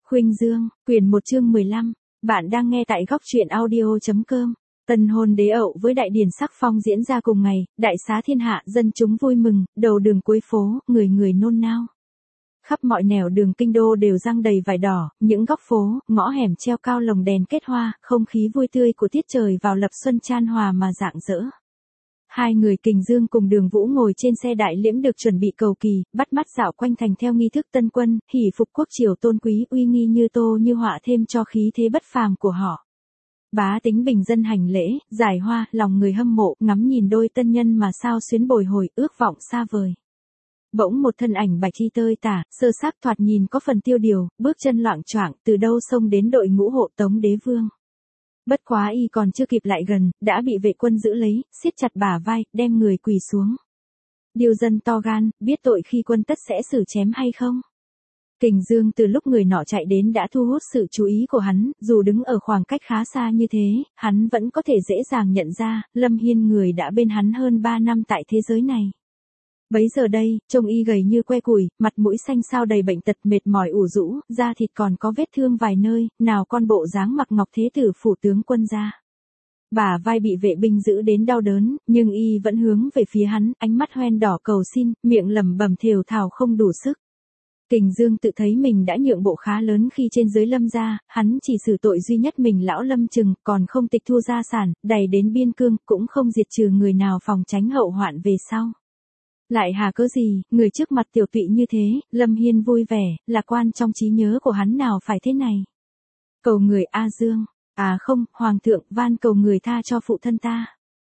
Khuynh Dương, quyển 1 chương 15. Bạn đang nghe tại góc truyện audio.com. Tân hôn đế ậu với đại điển sắc phong diễn ra cùng ngày, đại xá thiên hạ, dân chúng vui mừng, đầu đường cuối phố, người người nôn nao. Khắp mọi nẻo đường kinh đô đều răng đầy vải đỏ, những góc phố, ngõ hẻm treo cao lồng đèn kết hoa, không khí vui tươi của tiết trời vào lập xuân chan hòa mà rạng rỡ. Hai người Kình Dương cùng Đường Vũ ngồi trên xe đại liễm được chuẩn bị cầu kỳ, bắt mắt dạo quanh thành theo nghi thức tân quân, hỷ phục quốc triều tôn quý uy nghi như tô như họa thêm cho khí thế bất phàm của họ. Bá tính bình dân hành lễ, giải hoa, lòng người hâm mộ, ngắm nhìn đôi tân nhân mà sao xuyến bồi hồi, ước vọng xa vời. Bỗng một thân ảnh bạch y tơi tả, sơ xác thoạt nhìn có phần tiêu điều, bước chân loạng choạng, từ đâu xông đến đội ngũ hộ tống đế vương. Bất quá y còn chưa kịp lại gần, đã bị vệ quân giữ lấy, siết chặt bả vai, đem người quỳ xuống. Điều dân to gan, biết tội khi quân tất sẽ xử chém hay không? Kình Dương từ lúc người nọ chạy đến đã thu hút sự chú ý của hắn, dù đứng ở khoảng cách khá xa như thế, hắn vẫn có thể dễ dàng nhận ra, Lâm Hiên người đã bên hắn hơn 3 năm tại thế giới này. Bấy giờ đây, trông y gầy như que củi, mặt mũi xanh xao đầy bệnh tật mệt mỏi ủ rũ, da thịt còn có vết thương vài nơi, nào con bộ dáng mặc ngọc thế tử phủ tướng quân ra. Bả vai bị vệ binh giữ đến đau đớn, nhưng y vẫn hướng về phía hắn, ánh mắt hoen đỏ cầu xin, miệng lẩm bẩm thều thào không đủ sức. Kình Dương tự thấy mình đã nhượng bộ khá lớn khi trên dưới Lâm gia, hắn chỉ xử tội duy nhất mình lão Lâm Trừng, còn không tịch thu gia sản, đày đến biên cương, cũng không diệt trừ người nào phòng tránh hậu hoạn về sau. Lại hà cớ gì, người trước mặt tiểu tụy như thế, Lâm Hiên vui vẻ, lạc quan trong trí nhớ của hắn nào phải thế này. Cầu người A Dương, à không, Hoàng thượng, van cầu người tha cho phụ thân ta.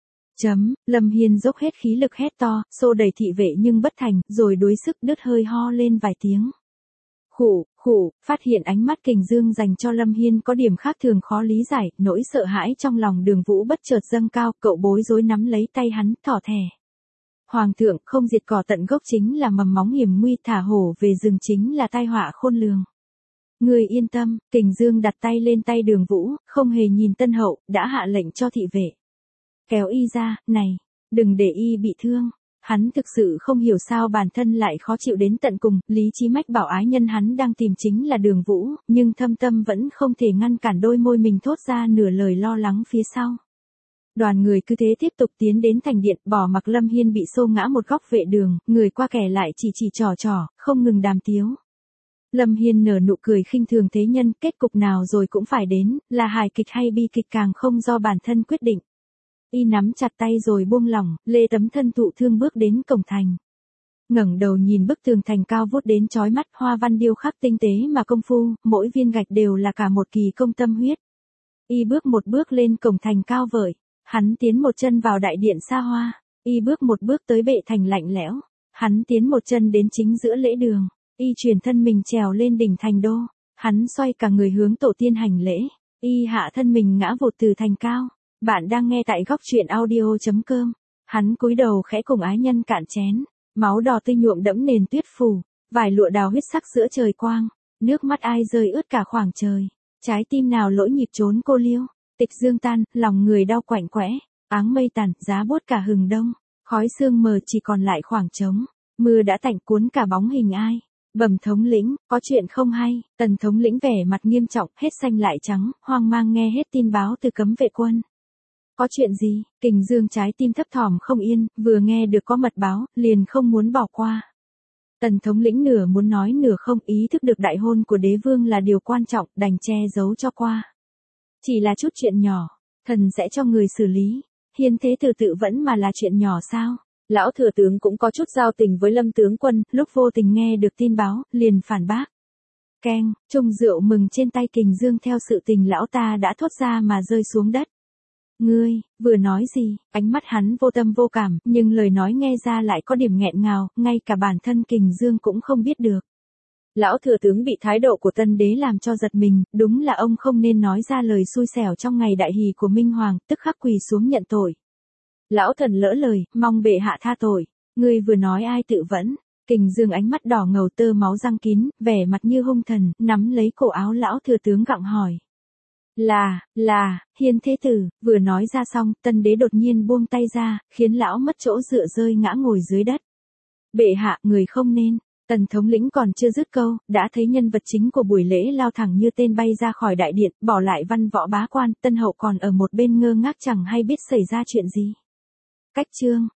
Lâm Hiên dốc hết khí lực hét to, xô đẩy thị vệ nhưng bất thành, rồi đuối sức đứt hơi ho lên vài tiếng. Khụ, phát hiện ánh mắt Kình Dương dành cho Lâm Hiên có điểm khác thường khó lý giải, nỗi sợ hãi trong lòng Đường Vũ bất chợt dâng cao, cậu bối rối nắm lấy tay hắn, thỏ thẻ. Hoàng thượng, không diệt cỏ tận gốc chính là mầm móng hiểm nguy, thả hổ về rừng chính là tai họa khôn lường. Người yên tâm, Kình Dương đặt tay lên tay Đường Vũ, không hề nhìn Tân Hậu, đã hạ lệnh cho thị vệ. Kéo y ra, này, đừng để y bị thương. Hắn thực sự không hiểu sao bản thân lại khó chịu đến tận cùng, lý trí mách bảo ái nhân hắn đang tìm chính là Đường Vũ, nhưng thâm tâm vẫn không thể ngăn cản đôi môi mình thốt ra nửa lời lo lắng phía sau. Đoàn người cứ thế tiếp tục tiến đến thành điện, bỏ mặc Lâm Hiên bị xô ngã một góc vệ đường, người qua kẻ lại chỉ trò, không ngừng đàm tiếu. Lâm Hiên nở nụ cười khinh thường thế nhân, kết cục nào rồi cũng phải đến, là hài kịch hay bi kịch càng không do bản thân quyết định. Y nắm chặt tay rồi buông lỏng, lê tấm thân thụ thương bước đến cổng thành. Ngẩng đầu nhìn bức tường thành cao vút đến chói mắt, hoa văn điêu khắc tinh tế mà công phu, mỗi viên gạch đều là cả một kỳ công tâm huyết. Y bước một bước lên cổng thành cao vời. Hắn tiến một chân vào đại điện xa hoa, y bước một bước tới bệ thành lạnh lẽo, hắn tiến một chân đến chính giữa lễ đường, y chuyển thân mình trèo lên đỉnh thành đô, hắn xoay cả người hướng tổ tiên hành lễ, y hạ thân mình ngã vụt từ thành cao. Bạn đang nghe tại góc truyện audio.com. Hắn cúi đầu khẽ cùng ái nhân cạn chén, máu đỏ tươi nhuộm đẫm nền tuyết phủ, vài lụa đào huyết sắc giữa trời quang, nước mắt ai rơi ướt cả khoảng trời, trái tim nào lỗi nhịp trốn cô liêu. Tịch dương tan, lòng người đau quạnh quẽ, áng mây tàn, giá buốt cả hừng đông, khói sương mờ chỉ còn lại khoảng trống, mưa đã tạnh cuốn cả bóng hình ai. Bẩm thống lĩnh, có chuyện không hay. Tần thống lĩnh vẻ mặt nghiêm trọng, hết xanh lại trắng, hoang mang nghe hết tin báo từ cấm vệ quân. Có chuyện gì? Kình Dương trái tim thấp thỏm không yên, vừa nghe được có mật báo, liền không muốn bỏ qua. Tần thống lĩnh nửa muốn nói nửa không, ý thức được đại hôn của đế vương là điều quan trọng, đành che giấu cho qua. Chỉ là chút chuyện nhỏ, thần sẽ cho người xử lý. Hiên thế tử tự vẫn mà là chuyện nhỏ sao? Lão thừa tướng cũng có chút giao tình với Lâm tướng quân, lúc vô tình nghe được tin báo, liền phản bác. Keng, chung rượu mừng trên tay Kình Dương theo sự tình lão ta đã thốt ra mà rơi xuống đất. Ngươi, vừa nói gì? Ánh mắt hắn vô tâm vô cảm, nhưng lời nói nghe ra lại có điểm nghẹn ngào, ngay cả bản thân Kình Dương cũng không biết được. Lão thừa tướng bị thái độ của tân đế làm cho giật mình, đúng là ông không nên nói ra lời xui xẻo trong ngày đại hỷ của Minh Hoàng, tức khắc quỳ xuống nhận tội. Lão thần lỡ lời, mong bệ hạ tha tội. Ngươi vừa nói ai tự vẫn? Kình Dương ánh mắt đỏ ngầu tơ máu răng kín, vẻ mặt như hung thần, nắm lấy cổ áo lão thừa tướng gặng hỏi. Hiên thế tử. Vừa nói ra xong, tân đế đột nhiên buông tay ra, khiến lão mất chỗ dựa rơi ngã ngồi dưới đất. Bệ hạ, người không nên. Tần thống lĩnh còn chưa dứt câu, đã thấy nhân vật chính của buổi lễ lao thẳng như tên bay ra khỏi đại điện, bỏ lại văn võ bá quan, Tân Hậu còn ở một bên ngơ ngác chẳng hay biết xảy ra chuyện gì. Cách chương